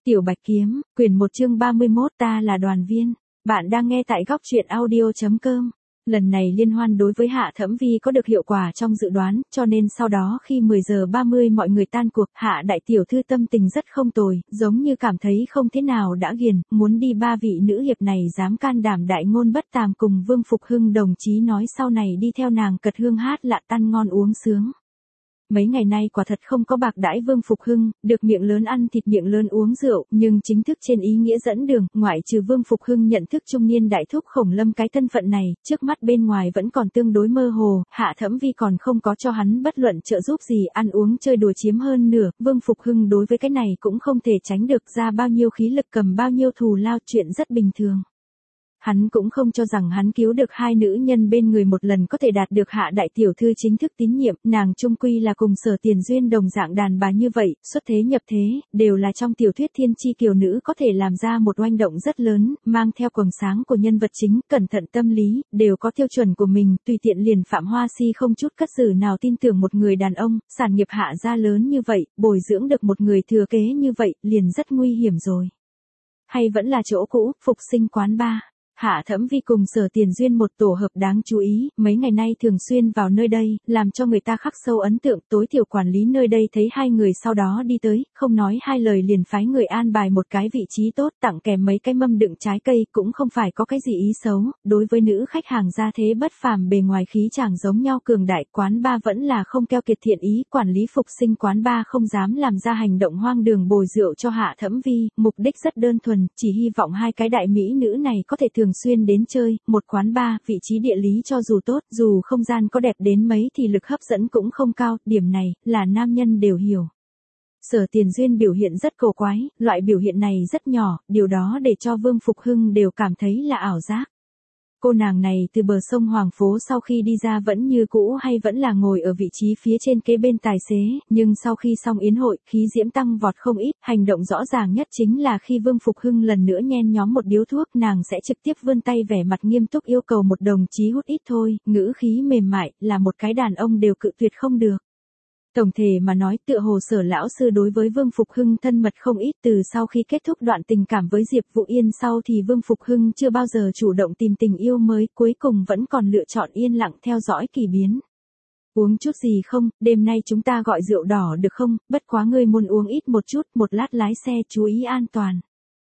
Tiểu Bạch Kiếm, quyển 1 chương 31 ta là đoàn viên. Bạn đang nghe tại góc truyện audio.com. Lần này liên hoan đối với Hạ Thẫm Vi có được hiệu quả trong dự đoán, cho nên sau đó khi 10 giờ 30 mọi người tan cuộc, Hạ đại tiểu thư tâm tình rất không tồi, giống như cảm thấy không thế nào đã ghiền, muốn đi ba vị nữ hiệp này dám can đảm đại ngôn bất tàm cùng Vương Phục Hưng đồng chí nói sau này đi theo nàng cật hương hát lạ tan ngon uống sướng. Mấy ngày nay quả thật không có bạc đãi Vương Phục Hưng, được miệng lớn ăn thịt miệng lớn uống rượu, nhưng chính thức trên ý nghĩa dẫn đường, ngoại trừ Vương Phục Hưng nhận thức trung niên đại thúc Khổng Lâm cái thân phận này, trước mắt bên ngoài vẫn còn tương đối mơ hồ, Hạ Thẫm Vi còn không có cho hắn bất luận trợ giúp gì, ăn uống chơi đùa chiếm hơn nửa, Vương Phục Hưng đối với cái này cũng không thể tránh được, ra bao nhiêu khí lực cầm bao nhiêu thù lao, chuyện rất bình thường. Hắn cũng không cho rằng hắn cứu được hai nữ nhân bên người một lần có thể đạt được Hạ đại tiểu thư chính thức tín nhiệm, nàng chung quy là cùng Sở Tiền Duyên đồng dạng đàn bà như vậy, xuất thế nhập thế, đều là trong tiểu thuyết thiên chi kiều nữ có thể làm ra một oanh động rất lớn, mang theo quầng sáng của nhân vật chính, cẩn thận tâm lý, đều có tiêu chuẩn của mình, tùy tiện liền Phạm Hoa Si không chút cất giữ nào tin tưởng một người đàn ông, sản nghiệp Hạ gia lớn như vậy, bồi dưỡng được một người thừa kế như vậy, liền rất nguy hiểm rồi. Hay vẫn là chỗ cũ, phục sinh quán bar. Hạ Thẫm Vi cùng Sở Tiền Duyên một tổ hợp đáng chú ý, mấy ngày nay thường xuyên vào nơi đây, làm cho người ta khắc sâu ấn tượng, tối thiểu quản lý nơi đây thấy hai người sau đó đi tới, không nói hai lời liền phái người an bài một cái vị trí tốt, tặng kèm mấy cái mâm đựng trái cây, cũng không phải có cái gì ý xấu, đối với nữ khách hàng gia thế bất phàm bề ngoài khí chàng giống nhau cường đại, quán bar vẫn là không keo kiệt thiện ý, quản lý phục sinh quán bar không dám làm ra hành động hoang đường bồi rượu cho Hạ Thẫm Vi, mục đích rất đơn thuần, chỉ hy vọng hai cái đại mỹ nữ này có thể thường xuyên đến chơi, một quán bar, vị trí địa lý cho dù tốt, dù không gian có đẹp đến mấy thì lực hấp dẫn cũng không cao, điểm này, là nam nhân đều hiểu. Sở Tiền Duyên biểu hiện rất cổ quái, loại biểu hiện này rất nhỏ, điều đó để cho Vương Phục Hưng đều cảm thấy là ảo giác. Cô nàng này từ bờ sông Hoàng Phố sau khi đi ra vẫn như cũ hay vẫn là ngồi ở vị trí phía trên kế bên tài xế, nhưng sau khi xong yến hội, khí diễm tăng vọt không ít, hành động rõ ràng nhất chính là khi Vương Phục Hưng lần nữa nhen nhóm một điếu thuốc, nàng sẽ trực tiếp vươn tay vẻ mặt nghiêm túc yêu cầu một đồng chí hút ít thôi, ngữ khí mềm mại, là một cái đàn ông đều cự tuyệt không được. Tổng thể mà nói, tựa hồ Sở lão sư đối với Vương Phục Hưng thân mật không ít, từ sau khi kết thúc đoạn tình cảm với Diệp Vũ Yên sau thì Vương Phục Hưng chưa bao giờ chủ động tìm tình yêu mới, cuối cùng vẫn còn lựa chọn yên lặng theo dõi kỳ biến. Uống chút gì không, đêm nay chúng ta gọi rượu đỏ được không, bất quá ngươi muốn uống ít một chút, một lát lái xe chú ý an toàn.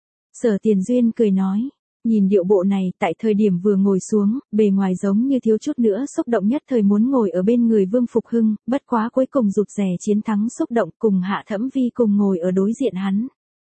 Sở Tiền Duyên cười nói. Nhìn điệu bộ này, tại thời điểm vừa ngồi xuống, bề ngoài giống như thiếu chút nữa xúc động nhất thời muốn ngồi ở bên người Vương Phục Hưng, bất quá cuối cùng rụt rè chiến thắng xúc động cùng Hạ Thẫm Vi cùng ngồi ở đối diện hắn.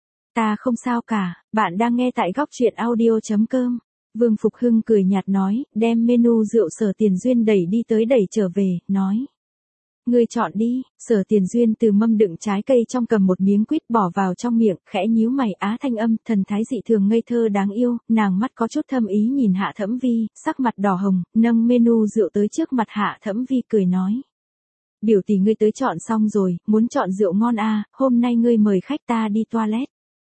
Ta không sao cả, bạn đang nghe tại góc truyện audio.com. Vương Phục Hưng cười nhạt nói, đem menu rượu Sở Tiền Duyên đẩy đi tới đẩy trở về, nói. Ngươi chọn đi, Sở Tiền Duyên từ mâm đựng trái cây trong cầm một miếng quýt bỏ vào trong miệng, khẽ nhíu mày á thanh âm, thần thái dị thường ngây thơ đáng yêu, nàng mắt có chút thâm ý nhìn Hạ Thẫm Vi, sắc mặt đỏ hồng, nâng menu rượu tới trước mặt Hạ Thẫm Vi cười nói. Biểu tỷ ngươi tới chọn xong rồi, muốn chọn rượu ngon à, hôm nay ngươi mời khách ta đi toilet.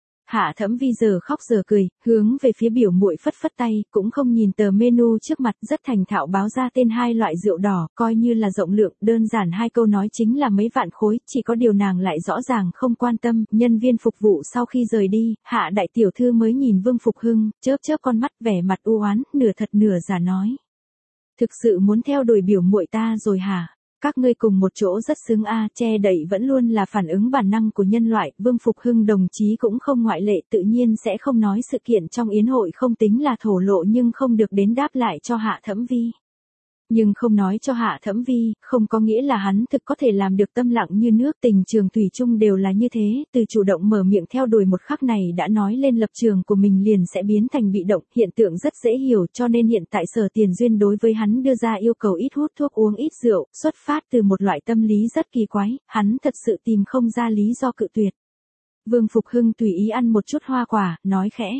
Hạ Thẫm Vi giờ khóc giờ cười, hướng về phía biểu muội phất phất tay, cũng không nhìn tờ menu trước mặt, rất thành thạo báo ra tên hai loại rượu đỏ, coi như là rộng lượng, đơn giản hai câu nói chính là mấy vạn khối, chỉ có điều nàng lại rõ ràng không quan tâm, nhân viên phục vụ sau khi rời đi, Hạ đại tiểu thư mới nhìn Vương Phục Hưng, chớp chớp con mắt vẻ mặt u oán, nửa thật nửa giả nói. Thực sự muốn theo đuổi biểu muội ta rồi hả? Các ngươi cùng một chỗ rất xứng a, che đậy vẫn luôn là phản ứng bản năng của nhân loại, Vương Phục Hưng đồng chí cũng không ngoại lệ, tự nhiên sẽ không nói sự kiện trong yến hội không tính là thổ lộ nhưng không được đến đáp lại cho Hạ Thẫm Vi. Nhưng không nói cho Hạ Thẫm Vi, không có nghĩa là hắn thực có thể làm được tâm lặng như nước, tình trường thủy chung đều là như thế, từ chủ động mở miệng theo đuổi một khắc này đã nói lên lập trường của mình liền sẽ biến thành bị động, hiện tượng rất dễ hiểu cho nên hiện tại Sở Tiền Duyên đối với hắn đưa ra yêu cầu ít hút thuốc uống ít rượu, xuất phát từ một loại tâm lý rất kỳ quái, hắn thật sự tìm không ra lý do cự tuyệt. Vương Phục Hưng tùy ý ăn một chút hoa quả, nói khẽ.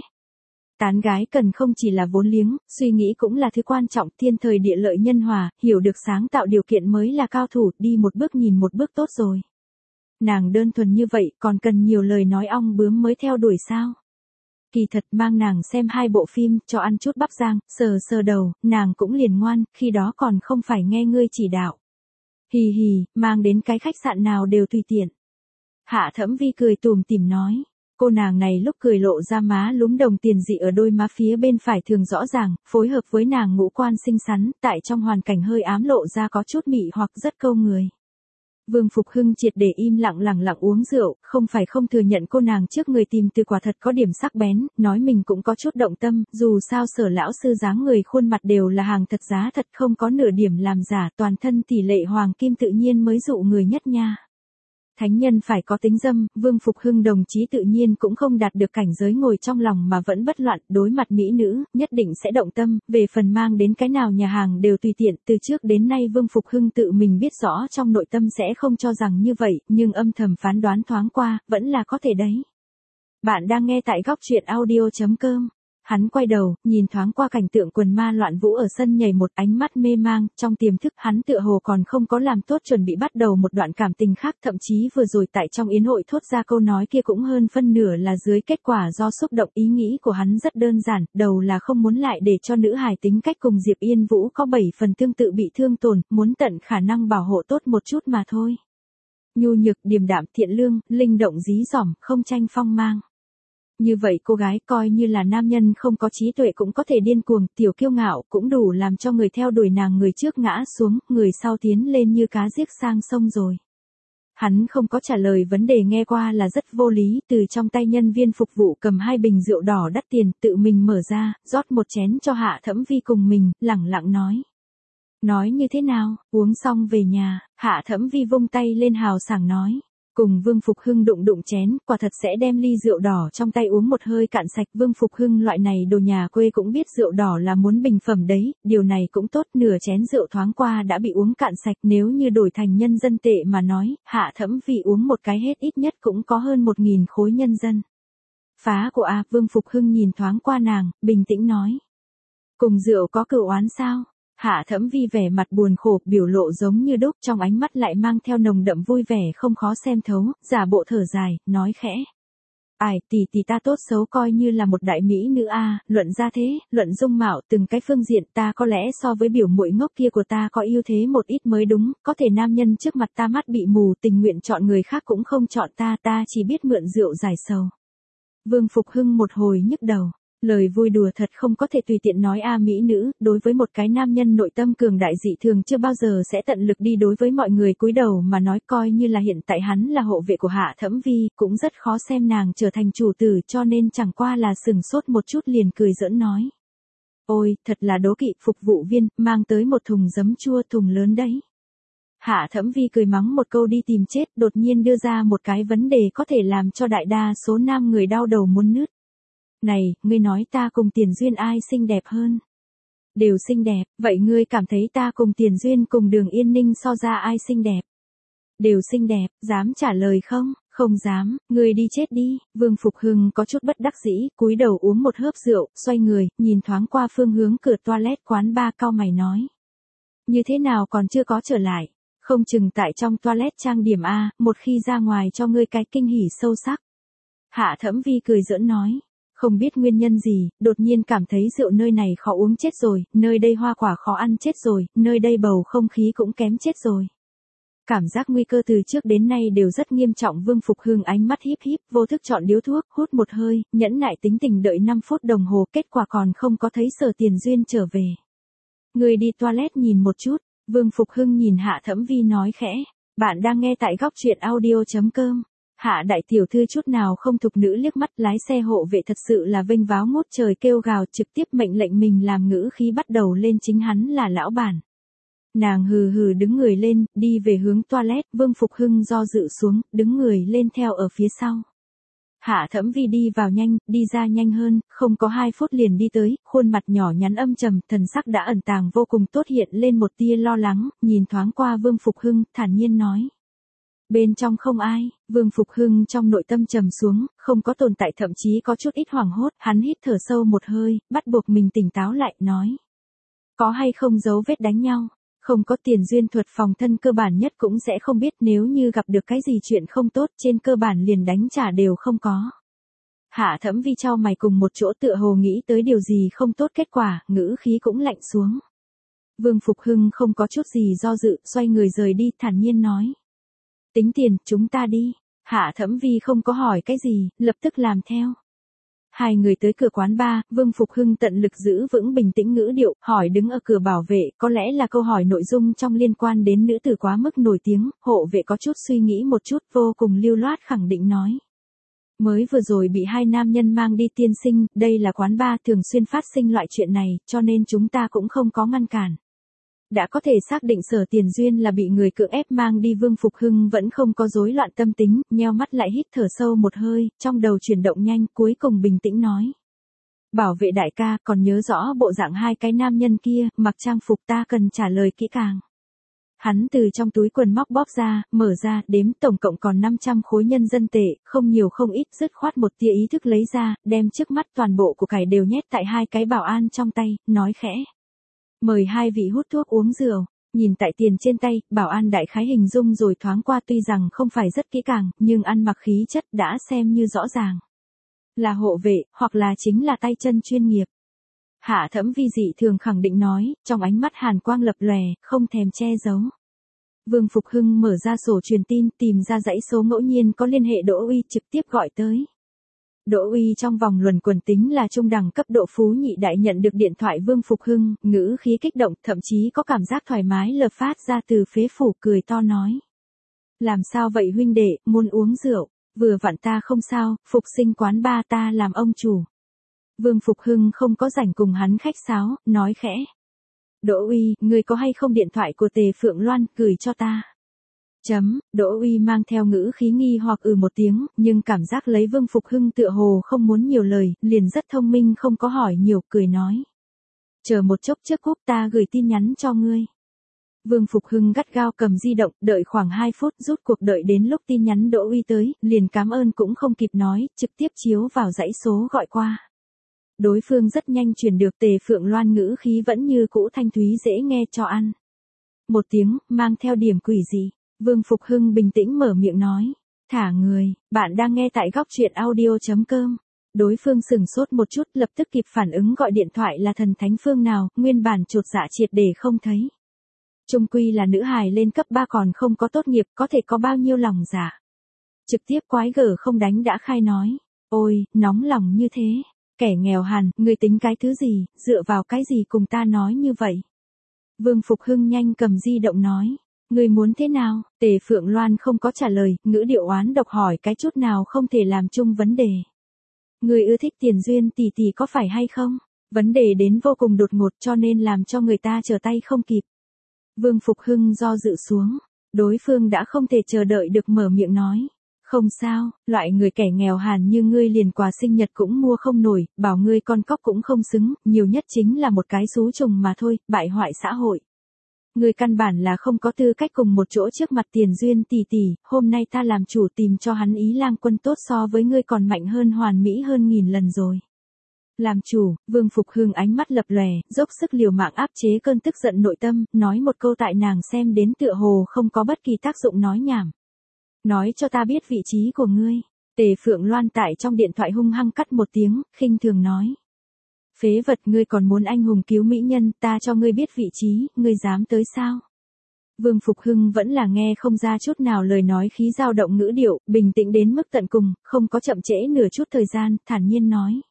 Tán gái cần không chỉ là vốn liếng, suy nghĩ cũng là thứ quan trọng, thiên thời địa lợi nhân hòa, hiểu được sáng tạo điều kiện mới là cao thủ, đi một bước nhìn một bước tốt rồi. Nàng đơn thuần như vậy, còn cần nhiều lời nói ong bướm mới theo đuổi sao? Kỳ thật mang nàng xem hai bộ phim, cho ăn chút bắp rang, sờ sờ đầu, nàng cũng liền ngoan, khi đó còn không phải nghe ngươi chỉ đạo. Hì hì, mang đến cái khách sạn nào đều tùy tiện. Hạ Thẫm Vi cười tủm tỉm nói. Cô nàng này lúc cười lộ ra má lúm đồng tiền dị ở đôi má phía bên phải thường rõ ràng, phối hợp với nàng ngũ quan xinh xắn, tại trong hoàn cảnh hơi ám lộ ra có chút mị hoặc rất câu người. Vương Phục Hưng triệt để im lặng lẳng lặng uống rượu, không phải không thừa nhận cô nàng trước người tìm từ quả thật có điểm sắc bén, nói mình cũng có chút động tâm, dù sao Sở lão sư dáng người khuôn mặt đều là hàng thật giá thật, không có nửa điểm làm giả, toàn thân tỷ lệ hoàng kim tự nhiên mới dụ người nhất nha. Thánh nhân phải có tính dâm, Vương Phục Hưng đồng chí tự nhiên cũng không đạt được cảnh giới ngồi trong lòng mà vẫn bất loạn, đối mặt mỹ nữ, nhất định sẽ động tâm, về phần mang đến cái nào nhà hàng đều tùy tiện, từ trước đến nay Vương Phục Hưng tự mình biết rõ trong nội tâm sẽ không cho rằng như vậy, nhưng âm thầm phán đoán thoáng qua, vẫn là có thể đấy. Bạn đang nghe tại góc truyện audio.com. Hắn quay đầu, nhìn thoáng qua cảnh tượng quần ma loạn vũ ở sân nhảy, một ánh mắt mê mang, trong tiềm thức hắn tựa hồ còn không có làm tốt chuẩn bị bắt đầu một đoạn cảm tình khác, thậm chí vừa rồi tại trong yến hội thốt ra câu nói kia cũng hơn phân nửa là dưới kết quả do xúc động. Ý nghĩ của hắn rất đơn giản, đầu là không muốn lại để cho nữ hài tính cách cùng Diệp Yên Vũ có 7 phần tương tự bị thương tổn, muốn tận khả năng bảo hộ tốt một chút mà thôi. Nhu nhược, điềm đạm, thiện lương, linh động dí dỏm, không tranh phong mang. Như vậy cô gái coi như là nam nhân không có trí tuệ cũng có thể điên cuồng, tiểu kiêu ngạo, cũng đủ làm cho người theo đuổi nàng người trước ngã xuống, người sau tiến lên như cá giết sang sông rồi. Hắn không có trả lời vấn đề, nghe qua là rất vô lý, từ trong tay nhân viên phục vụ cầm 2 bình rượu đỏ đắt tiền, tự mình mở ra, rót một chén cho Hạ Thẫm Vi cùng mình, lẳng lặng nói. Nói như thế nào, uống xong về nhà, Hạ Thẫm Vi vung tay lên hào sảng nói. Cùng Vương Phục Hưng đụng đụng chén, quả thật sẽ đem ly rượu đỏ trong tay uống một hơi cạn sạch. Vương Phục Hưng loại này đồ nhà quê cũng biết rượu đỏ là muốn bình phẩm đấy, điều này cũng tốt, nửa chén rượu thoáng qua đã bị uống cạn sạch, nếu như đổi thành nhân dân tệ mà nói, Hạ Thẫm Vi uống một cái hết ít nhất cũng có hơn 1.000 khối nhân dân. Phá của a, Vương Phục Hưng nhìn thoáng qua nàng, bình tĩnh nói. Cùng rượu có cửu oán sao? Hạ Thẫm Vi vẻ mặt buồn khổ, biểu lộ giống như đúc, trong ánh mắt lại mang theo nồng đậm vui vẻ không khó xem thấu, giả bộ thở dài, nói khẽ. Ai, tỷ ta tốt xấu coi như là một đại mỹ nữ a, luận ra thế, luận dung mạo, từng cái phương diện ta có lẽ so với biểu muội ngốc kia của ta có ưu thế một ít mới đúng, có thể nam nhân trước mặt ta mắt bị mù, tình nguyện chọn người khác cũng không chọn ta, ta chỉ biết mượn rượu giải sầu. Vương Phục Hưng một hồi nhức đầu. Lời vui đùa thật không có thể tùy tiện nói a, mỹ nữ, đối với một cái nam nhân nội tâm cường đại dị thường chưa bao giờ sẽ tận lực đi đối với mọi người cúi đầu mà nói, coi như là hiện tại hắn là hộ vệ của Hạ Thẫm Vi, cũng rất khó xem nàng trở thành chủ tử, cho nên chẳng qua là sừng sốt một chút liền cười giỡn nói. Ôi, thật là đố kỵ, phục vụ viên, mang tới một thùng giấm chua, thùng lớn đấy. Hạ Thẫm Vi cười mắng một câu đi tìm chết, đột nhiên đưa ra một cái vấn đề có thể làm cho đại đa số nam người đau đầu muốn nứt. Này, ngươi nói ta cùng Tiền Duyên ai xinh đẹp hơn? Đều xinh đẹp, vậy ngươi cảm thấy ta cùng Tiền Duyên cùng Đường Yên Ninh so ra ai xinh đẹp? Đều xinh đẹp, dám trả lời không? Không dám, ngươi đi chết đi. Vương Phục Hưng có chút bất đắc dĩ, cúi đầu uống một hớp rượu, xoay người, nhìn thoáng qua phương hướng cửa toilet quán bar, cau mày nói. Như thế nào còn chưa có trở lại? Không chừng tại trong toilet trang điểm a, một khi ra ngoài cho ngươi cái kinh hỉ sâu sắc. Hạ Thẫm Vi cười giỡn nói. Không biết nguyên nhân gì, đột nhiên cảm thấy rượu nơi này khó uống chết rồi, nơi đây hoa quả khó ăn chết rồi, nơi đây bầu không khí cũng kém chết rồi. Cảm giác nguy cơ từ trước đến nay đều rất nghiêm trọng. Vương Phục Hưng ánh mắt híp híp, vô thức chọn điếu thuốc, hút một hơi, nhẫn nại tính tình đợi 5 phút đồng hồ, kết quả còn không có thấy Sở Tiền Duyên trở về. Người đi toilet nhìn một chút, Vương Phục Hưng nhìn Hạ Thẫm Vi nói khẽ, bạn đang nghe tại góc truyện audio.com. Hạ đại tiểu thư chút nào không thục nữ liếc mắt, lái xe hộ vệ thật sự là vênh váo ngút trời kêu gào, trực tiếp mệnh lệnh mình làm ngữ khí bắt đầu lên chính hắn là lão bản. Nàng hừ hừ đứng người lên, đi về hướng toilet, Vương Phục Hưng do dự xuống, đứng người lên theo ở phía sau. Hạ Thẫm Vi đi vào nhanh, đi ra nhanh hơn, không có 2 phút liền đi tới, khuôn mặt nhỏ nhắn âm trầm, thần sắc đã ẩn tàng vô cùng tốt, hiện lên một tia lo lắng, nhìn thoáng qua Vương Phục Hưng, thản nhiên nói. Bên trong không ai, Vương Phục Hưng trong nội tâm trầm xuống, không có tồn tại, thậm chí có chút ít hoảng hốt, hắn hít thở sâu một hơi, bắt buộc mình tỉnh táo lại, nói. Có hay không dấu vết đánh nhau? Không có. Tiền Duyên thuật phòng thân cơ bản nhất cũng sẽ không biết, nếu như gặp được cái gì chuyện không tốt, trên cơ bản liền đánh trả đều không có. Hạ Thẫm Vi chau mày cùng một chỗ, tựa hồ nghĩ tới điều gì không tốt, kết quả, ngữ khí cũng lạnh xuống. Vương Phục Hưng không có chút gì do dự, xoay người rời đi, thản nhiên nói. Tính tiền, chúng ta đi. Hạ Thẩm Vi không có hỏi cái gì, lập tức làm theo. Hai người tới cửa quán bar, Vương Phục Hưng tận lực giữ vững bình tĩnh ngữ điệu, hỏi đứng ở cửa bảo vệ, có lẽ là câu hỏi nội dung trong liên quan đến nữ tử quá mức nổi tiếng, hộ vệ có chút suy nghĩ một chút, vô cùng lưu loát khẳng định nói. Mới vừa rồi bị hai nam nhân mang đi tiên sinh, đây là quán bar thường xuyên phát sinh loại chuyện này, cho nên chúng ta cũng không có ngăn cản. Đã có thể xác định Sở Tiền Duyên là bị người cưỡng ép mang đi, Vương Phục Hưng vẫn không có rối loạn tâm tính, nheo mắt lại hít thở sâu một hơi, trong đầu chuyển động nhanh, cuối cùng bình tĩnh nói. Bảo vệ đại ca, còn nhớ rõ bộ dạng hai cái nam nhân kia, mặc trang phục, ta cần trả lời kỹ càng. Hắn từ trong túi quần móc bóp ra, mở ra, đếm tổng cộng còn 500 khối nhân dân tệ, không nhiều không ít, dứt khoát một tia ý thức lấy ra, đem trước mắt toàn bộ của cải đều nhét tại hai cái bảo an trong tay, nói khẽ. Mời hai vị hút thuốc uống rượu, nhìn tại tiền trên tay, bảo an đại khái hình dung rồi thoáng qua, tuy rằng không phải rất kỹ càng, nhưng ăn mặc khí chất đã xem như rõ ràng. Là hộ vệ, hoặc là chính là tay chân chuyên nghiệp. Hạ Thẩm Vi dị thường khẳng định nói, trong ánh mắt hàn quang lập lòe, không thèm che giấu. Vương Phục Hưng mở ra sổ truyền tin, tìm ra dãy số ngẫu nhiên có liên hệ Đỗ Uy, trực tiếp gọi tới. Đỗ Uy trong vòng luẩn quẩn tính là trung đẳng cấp độ phú nhị đại, nhận được điện thoại Vương Phục Hưng, ngữ khí kích động, thậm chí có cảm giác thoải mái lờ phát ra từ phế phủ, cười to nói. Làm sao vậy huynh đệ, muốn uống rượu, vừa vặn ta không sao, Phục Sinh quán ba ta làm ông chủ. Vương Phục Hưng không có rảnh cùng hắn khách sáo, nói khẽ. Đỗ Uy, người có hay không điện thoại của Tề Phượng Loan, gửi cho ta. Đỗ Uy mang theo ngữ khí nghi hoặc một tiếng, nhưng cảm giác lấy Vương Phục Hưng tựa hồ không muốn nhiều lời, liền rất thông minh không có hỏi nhiều, cười nói. Chờ một chốc trước cúp, ta gửi tin nhắn cho ngươi. Vương Phục Hưng gắt gao cầm di động, đợi khoảng 2 phút, rút cuộc đợi đến lúc tin nhắn Đỗ Uy tới, liền cảm ơn cũng không kịp nói, trực tiếp chiếu vào dãy số gọi qua. Đối phương rất nhanh truyền được, Tề Phượng Loan ngữ khí vẫn như cũ thanh thúy dễ nghe, cho ăn. Một tiếng, mang theo điểm quỷ gì. Vương Phục Hưng bình tĩnh mở miệng nói. Thả người, bạn đang nghe tại góc truyện audio.com. Đối phương sửng sốt một chút, lập tức kịp phản ứng, gọi điện thoại là thần thánh phương nào, nguyên bản chột dạ triệt để không thấy. Trung quy là nữ hài lên cấp 3 còn không có tốt nghiệp, có thể có bao nhiêu lòng dạ. Trực tiếp quái gở không đánh đã khai nói. Ôi, nóng lòng như thế. Kẻ nghèo hàn, ngươi tính cái thứ gì, dựa vào cái gì cùng ta nói như vậy. Vương Phục Hưng nhanh cầm di động nói. Ngươi muốn thế nào? Tề Phượng Loan không có trả lời, ngữ điệu oán độc hỏi cái chút nào không thể làm chung vấn đề. Ngươi ưa thích Tiền Duyên tỷ tỷ có phải hay không? Vấn đề đến vô cùng đột ngột cho nên làm cho người ta trở tay không kịp. Vương Phục Hưng do dự xuống, đối phương đã không thể chờ đợi được mở miệng nói. Không sao, loại người kẻ nghèo hàn như ngươi liền quà sinh nhật cũng mua không nổi, bảo ngươi con cóc cũng không xứng, nhiều nhất chính là một cái xú trùng mà thôi, bại hoại xã hội. Ngươi căn bản là không có tư cách cùng một chỗ trước mặt Tiền Duyên tỷ tỷ, hôm nay ta làm chủ tìm cho hắn Ý Lang Quân tốt so với ngươi còn mạnh hơn, hoàn mỹ hơn nghìn lần rồi. Làm chủ, Vương Phục Hưng ánh mắt lập lòe, dốc sức liều mạng áp chế cơn tức giận nội tâm, nói một câu tại nàng xem đến tựa hồ không có bất kỳ tác dụng nói nhảm. Nói cho ta biết vị trí của ngươi. Tề Phượng Loan tại trong điện thoại hung hăng cắt một tiếng, khinh thường nói. Phế vật, ngươi còn muốn anh hùng cứu mỹ nhân, ta cho ngươi biết vị trí, ngươi dám tới sao? Vương Phục Hưng vẫn là nghe không ra chút nào lời nói khí dao động ngữ điệu, bình tĩnh đến mức tận cùng, không có chậm trễ nửa chút thời gian, thản nhiên nói.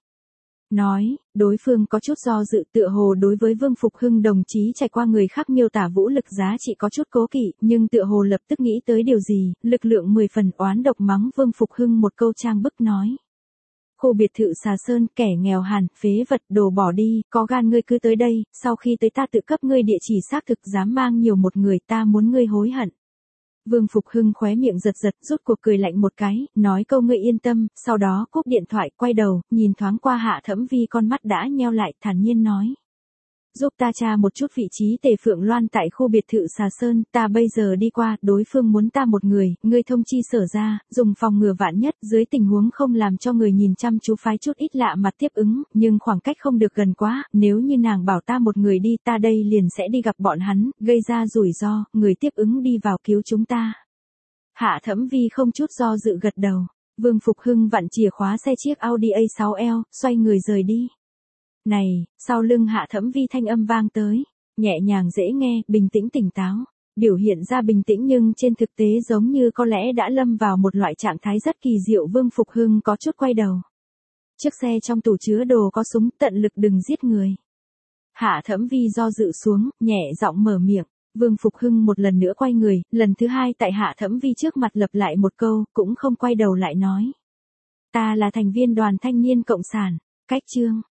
Đối phương có chút do dự, tựa hồ đối với Vương Phục Hưng đồng chí trải qua người khác miêu tả vũ lực giá trị có chút cố kỵ, nhưng tựa hồ lập tức nghĩ tới điều gì, lực lượng 10 phần, oán độc mắng Vương Phục Hưng một câu trang bức nói. Khu biệt thự Xà Sơn, kẻ nghèo hàn, phế vật, đồ bỏ đi, có gan ngươi cứ tới đây, sau khi tới ta tự cấp ngươi địa chỉ xác thực, dám mang nhiều một người, ta muốn ngươi hối hận. Vương Phục Hưng khóe miệng giật giật, rút cuộc cười lạnh một cái, nói câu ngươi yên tâm, sau đó cúp điện thoại, quay đầu, nhìn thoáng qua Hạ Thẩm Vi, con mắt đã nheo lại, thản nhiên nói. Giúp ta tra một chút vị trí Tề Phượng Loan tại khu biệt thự Xà Sơn, ta bây giờ đi qua, đối phương muốn ta một người, ngươi thông chi Sở ra, dùng phòng ngừa vạn nhất, dưới tình huống không làm cho người nhìn chăm chú phái chút ít lạ mặt tiếp ứng, nhưng khoảng cách không được gần quá, nếu như nàng bảo ta một người đi, ta đây liền sẽ đi gặp bọn hắn, gây ra rủi ro, người tiếp ứng đi vào cứu chúng ta. Hạ Thẩm Vi không chút do dự gật đầu, Vương Phục Hưng vặn chìa khóa xe chiếc Audi A6L, xoay người rời đi. Này, sau lưng Hạ Thẩm Vi thanh âm vang tới, nhẹ nhàng dễ nghe, bình tĩnh tỉnh táo. Biểu hiện ra bình tĩnh nhưng trên thực tế giống như có lẽ đã lâm vào một loại trạng thái rất kỳ diệu. Vương Phục Hưng có chút quay đầu. Chiếc xe trong tủ chứa đồ có súng, tận lực đừng giết người. Hạ Thẩm Vi do dự xuống, nhẹ giọng mở miệng. Vương Phục Hưng một lần nữa quay người, lần thứ hai tại Hạ Thẩm Vi trước mặt lặp lại một câu, cũng không quay đầu lại nói. Ta là thành viên Đoàn Thanh niên Cộng sản. Cách chương.